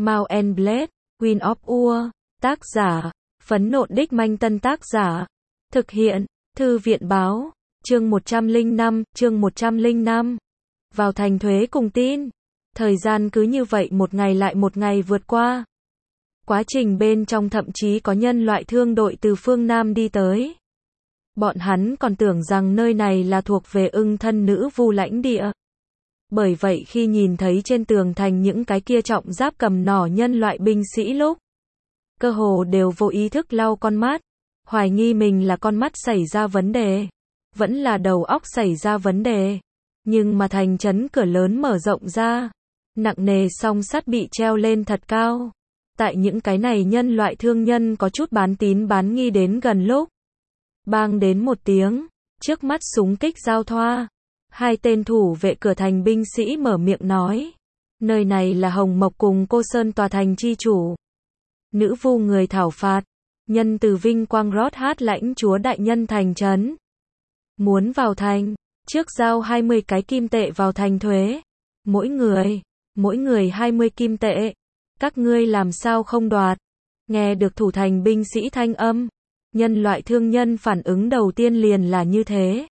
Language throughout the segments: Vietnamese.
Mount and Blade, Queen of Ur, tác giả, Phấn Nộn Đích Manh Tân tác giả, thực hiện, Thư viện báo, chương 105. Vào thành thuế cùng tin. Thời gian cứ như vậy một ngày lại một ngày vượt qua. Quá trình bên trong thậm chí có nhân loại thương đội từ phương Nam đi tới. Bọn hắn còn tưởng rằng nơi này là thuộc về Ưng Thân Nữ Vu lãnh địa. Bởi vậy khi nhìn thấy trên tường thành những cái kia trọng giáp cầm nỏ nhân loại binh sĩ lúc, cơ hồ đều vô ý thức lau con mắt, hoài nghi mình là con mắt xảy ra vấn đề, vẫn là đầu óc xảy ra vấn đề. Nhưng mà thành trấn cửa lớn mở rộng ra, nặng nề song sắt bị treo lên thật cao. Tại những cái này nhân loại thương nhân có chút bán tín bán nghi đến gần lúc, bang đến một tiếng, trước mắt súng kích giao thoa. Hai tên thủ vệ cửa thành binh sĩ mở miệng nói, nơi này là Hồng Mộc cùng Cô Sơn tòa thành chi chủ. Nữ vu người thảo phạt, nhân từ vinh quang rót hát lãnh chúa đại nhân thành trấn. Muốn vào thành, trước giao 20 cái kim tệ vào thành thuế. Mỗi người 20 kim tệ. Các ngươi làm sao không đoạt? Nghe được thủ thành binh sĩ thanh âm, nhân loại thương nhân phản ứng đầu tiên liền là như thế.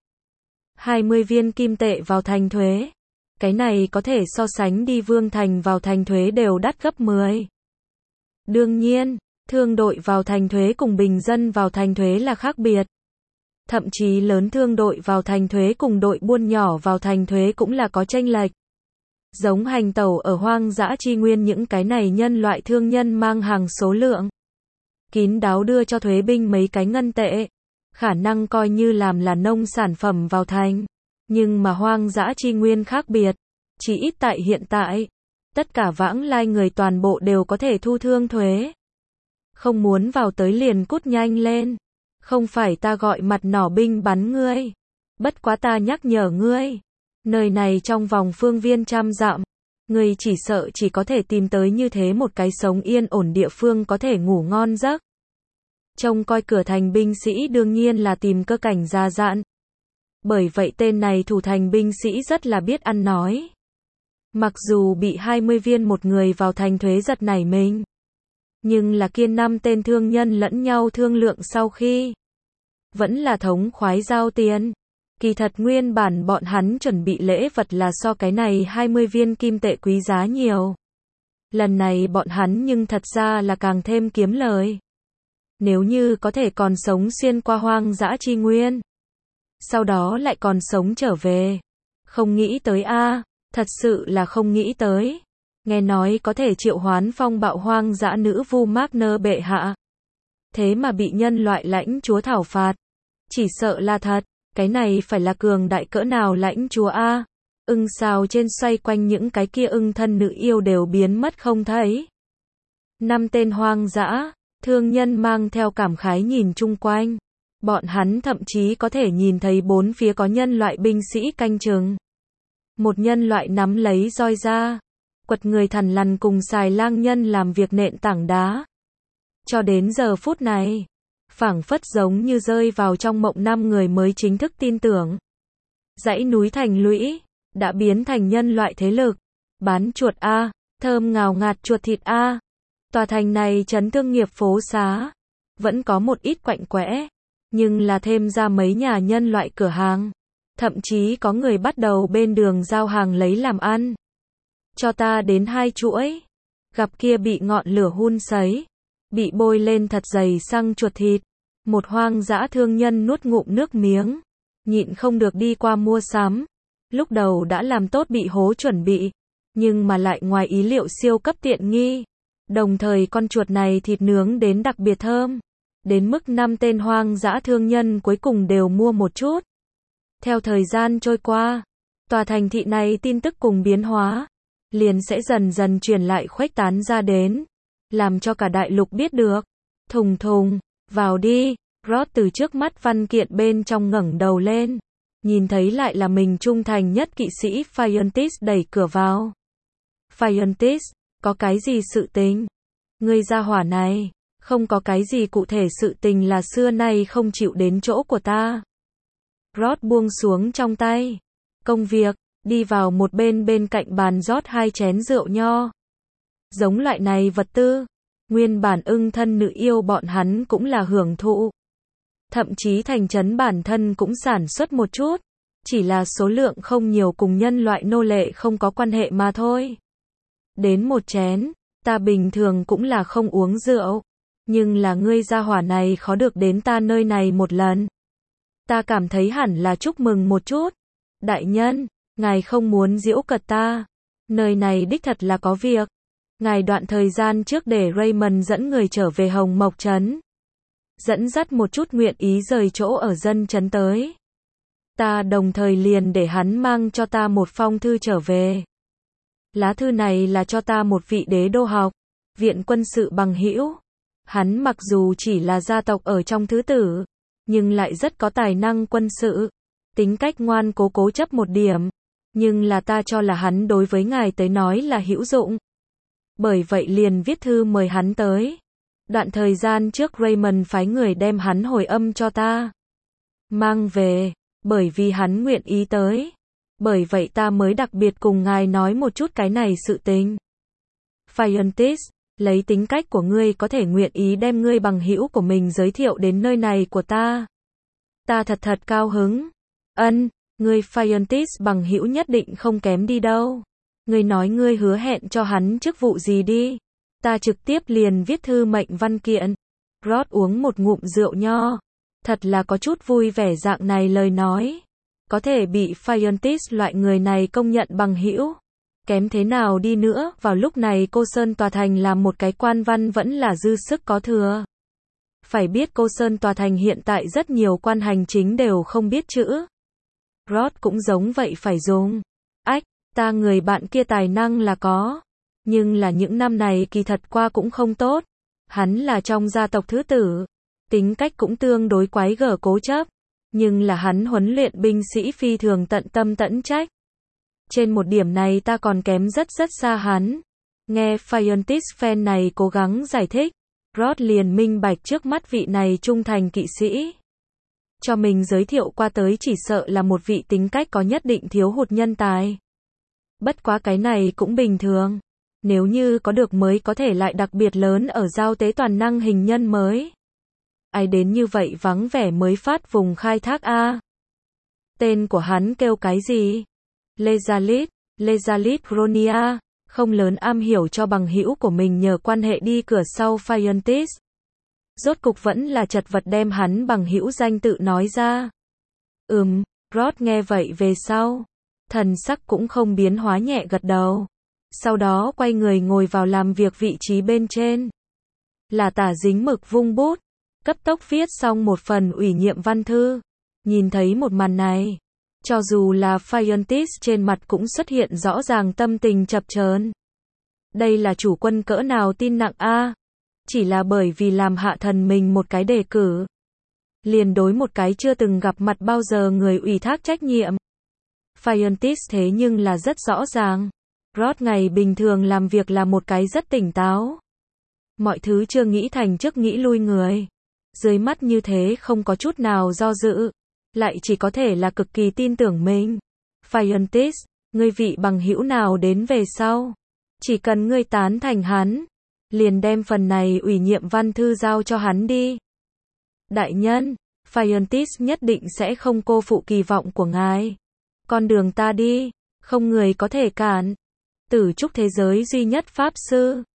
20 viên kim tệ vào thành thuế. Cái này có thể so sánh đi vương thành vào thành thuế đều đắt gấp 10. Đương nhiên, thương đội vào thành thuế cùng bình dân vào thành thuế là khác biệt. Thậm chí lớn thương đội vào thành thuế cùng đội buôn nhỏ vào thành thuế cũng là có chênh lệch. Giống hành tẩu ở hoang dã chi nguyên những cái này nhân loại thương nhân mang hàng số lượng kín đáo đưa cho thuế binh mấy cái ngân tệ, khả năng coi như làm là nông sản phẩm vào thành. Nhưng mà hoang dã chi nguyên khác biệt, chỉ ít tại hiện tại, tất cả vãng lai người toàn bộ đều có thể thu thương thuế. Không muốn vào tới liền cút nhanh lên, không phải ta gọi mặt nỏ binh bắn ngươi. Bất quá ta nhắc nhở ngươi, nơi này trong vòng phương viên 100 dặm, ngươi chỉ sợ chỉ có thể tìm tới như thế một cái sống yên ổn địa phương có thể ngủ ngon giấc. Trông coi cửa thành binh sĩ đương nhiên là tìm cơ cảnh già dặn. Bởi vậy tên này thủ thành binh sĩ rất là biết ăn nói. Mặc dù bị 20 viên một người vào thành thuế giật nảy mình, nhưng là kiên 5 tên thương nhân lẫn nhau thương lượng sau khi vẫn là thống khoái giao tiền. Kỳ thật nguyên bản bọn hắn chuẩn bị lễ vật là so cái này 20 viên kim tệ quý giá nhiều. Lần này bọn hắn nhưng thật ra là càng thêm kiếm lời. Nếu như có thể còn sống xuyên qua hoang dã chi nguyên, sau đó lại còn sống trở về. Không nghĩ tới a, thật sự là không nghĩ tới. Nghe nói có thể triệu hoán phong bạo hoang dã nữ vu Magner bệ hạ. Thế mà bị nhân loại lãnh chúa thảo phạt. Chỉ sợ là thật, cái này phải là cường đại cỡ nào lãnh chúa a. Ưng sao trên xoay quanh những cái kia ưng thân nữ yêu đều biến mất không thấy. 5 tên hoang dã thương nhân mang theo cảm khái nhìn chung quanh. Bọn hắn thậm chí có thể nhìn thấy bốn phía có nhân loại binh sĩ canh chừng. Một nhân loại nắm lấy roi ra, quật người thằn lằn cùng xài lang nhân làm việc nện tảng đá. Cho đến giờ phút này, phảng phất giống như rơi vào trong mộng 5 người mới chính thức tin tưởng. Dãy núi thành lũy đã biến thành nhân loại thế lực. Bán chuột a, thơm ngào ngạt chuột thịt a. Tòa thành này trấn thương nghiệp phố xá, vẫn có một ít quạnh quẽ, nhưng là thêm ra mấy nhà nhân loại cửa hàng. Thậm chí có người bắt đầu bên đường giao hàng lấy làm ăn. Cho ta đến 2 chuỗi. Gặp kia bị ngọn lửa hun sấy, bị bôi lên thật dày xăng chuột thịt. Một hoang dã thương nhân nuốt ngụm nước miếng, nhịn không được đi qua mua sắm. Lúc đầu đã làm tốt bị hố chuẩn bị, nhưng mà lại ngoài ý liệu siêu cấp tiện nghi. Đồng thời con chuột này thịt nướng đến đặc biệt thơm. Đến mức 5 tên hoang dã thương nhân cuối cùng đều mua một chút. Theo thời gian trôi qua, tòa thành thị này tin tức cùng biến hóa, liền sẽ dần dần truyền lại khuếch tán ra đến, làm cho cả đại lục biết được. Thùng thùng, vào đi. Rod từ trước mắt văn kiện bên trong ngẩng đầu lên, nhìn thấy lại là mình trung thành nhất kỵ sĩ Phiontis đẩy cửa vào. Phiontis, có cái gì sự tình? Ngươi gia hỏa này, không có cái gì cụ thể sự tình là xưa nay không chịu đến chỗ của ta. Rod buông xuống trong tay công việc, đi vào một bên bên cạnh bàn rót 2 chén rượu nho. Giống loại này vật tư, nguyên bản ưng thân nữ yêu bọn hắn cũng là hưởng thụ. Thậm chí thành trấn bản thân cũng sản xuất một chút, chỉ là số lượng không nhiều, cùng nhân loại nô lệ không có quan hệ mà thôi. Đến một chén, ta bình thường cũng là không uống rượu, nhưng là ngươi gia hỏa này khó được đến ta nơi này một lần. Ta cảm thấy hẳn là chúc mừng một chút. Đại nhân, ngài không muốn giễu cợt ta. Nơi này đích thật là có việc. Ngài đoạn thời gian trước để Raymond dẫn người trở về Hồng Mộc Trấn. Dẫn dắt một chút nguyện ý rời chỗ ở dân trấn tới. Ta đồng thời liền để hắn mang cho ta một phong thư trở về. Lá thư này là cho ta một vị đế đô học, viện quân sự bằng hữu. Hắn mặc dù chỉ là gia tộc ở trong thứ tử, nhưng lại rất có tài năng quân sự, tính cách ngoan cố cố chấp một điểm, nhưng là ta cho là hắn đối với ngài tới nói là hữu dụng. Bởi vậy liền viết thư mời hắn tới. Đoạn thời gian trước Raymond phái người đem hắn hồi âm cho ta. Mang về, bởi vì hắn nguyện ý tới. Bởi vậy ta mới đặc biệt cùng ngài nói một chút cái này sự tình. Phiontis, lấy tính cách của ngươi có thể nguyện ý đem ngươi bằng hữu của mình giới thiệu đến nơi này của ta. Ta thật cao hứng. Ân, ngươi Phiontis bằng hữu nhất định không kém đi đâu. Ngươi nói ngươi hứa hẹn cho hắn chức vụ gì đi. Ta trực tiếp liền viết thư mệnh văn kiện. Rod uống một ngụm rượu nho. Thật là có chút vui vẻ dạng này lời nói. Có thể bị Phiontis loại người này công nhận bằng hữu. Kém thế nào đi nữa, vào lúc này Cô Sơn Tòa Thành làm một cái quan văn vẫn là dư sức có thừa. Phải biết Cô Sơn Tòa Thành hiện tại rất nhiều quan hành chính đều không biết chữ. Rod cũng giống vậy phải dùng. Ách, ta người bạn kia tài năng là có. Nhưng là những năm này kỳ thật qua cũng không tốt. Hắn là trong gia tộc thứ tử. Tính cách cũng tương đối quái gở cố chấp. Nhưng là hắn huấn luyện binh sĩ phi thường tận tâm tận trách. Trên một điểm này ta còn kém rất xa hắn. Nghe Phiontis fan này cố gắng giải thích. Rod liền minh bạch trước mắt vị này trung thành kỵ sĩ. Cho mình giới thiệu qua tới chỉ sợ là một vị tính cách có nhất định thiếu hụt nhân tài. Bất quá cái này cũng bình thường. Nếu như có được mới có thể lại đặc biệt lớn ở giao tế toàn năng hình nhân mới. Ai đến như vậy vắng vẻ mới phát vùng khai thác A. Tên của hắn kêu cái gì? Lezalit Ronia, không lớn am hiểu cho bằng hữu của mình nhờ quan hệ đi cửa sau Phiontis. Rốt cục vẫn là chật vật đem hắn bằng hữu danh tự nói ra. Rod nghe vậy về sau. Thần sắc cũng không biến hóa nhẹ gật đầu. Sau đó quay người ngồi vào làm việc vị trí bên trên. Là tả dính mực vung bút. Cấp tốc viết xong một phần ủy nhiệm văn thư. Nhìn thấy một màn này. Cho dù là Phiontis trên mặt cũng xuất hiện rõ ràng tâm tình chập chờn. Đây là chủ quân cỡ nào tin nặng a? Chỉ là bởi vì làm hạ thần mình một cái đề cử. Liền đối một cái chưa từng gặp mặt bao giờ người ủy thác trách nhiệm. Phiontis thế nhưng là rất rõ ràng. Rod ngày bình thường làm việc là một cái rất tỉnh táo. Mọi thứ chưa nghĩ thành trước nghĩ lui người. Dưới mắt như thế không có chút nào do dự. Lại chỉ có thể là cực kỳ tin tưởng mình. Phiontis, ngươi vị bằng hữu nào đến về sau. Chỉ cần ngươi tán thành hắn. Liền đem phần này ủy nhiệm văn thư giao cho hắn đi. Đại nhân, Phiontis nhất định sẽ không cô phụ kỳ vọng của ngài. Con đường ta đi, không người có thể cản. Tử trúc thế giới duy nhất pháp sư.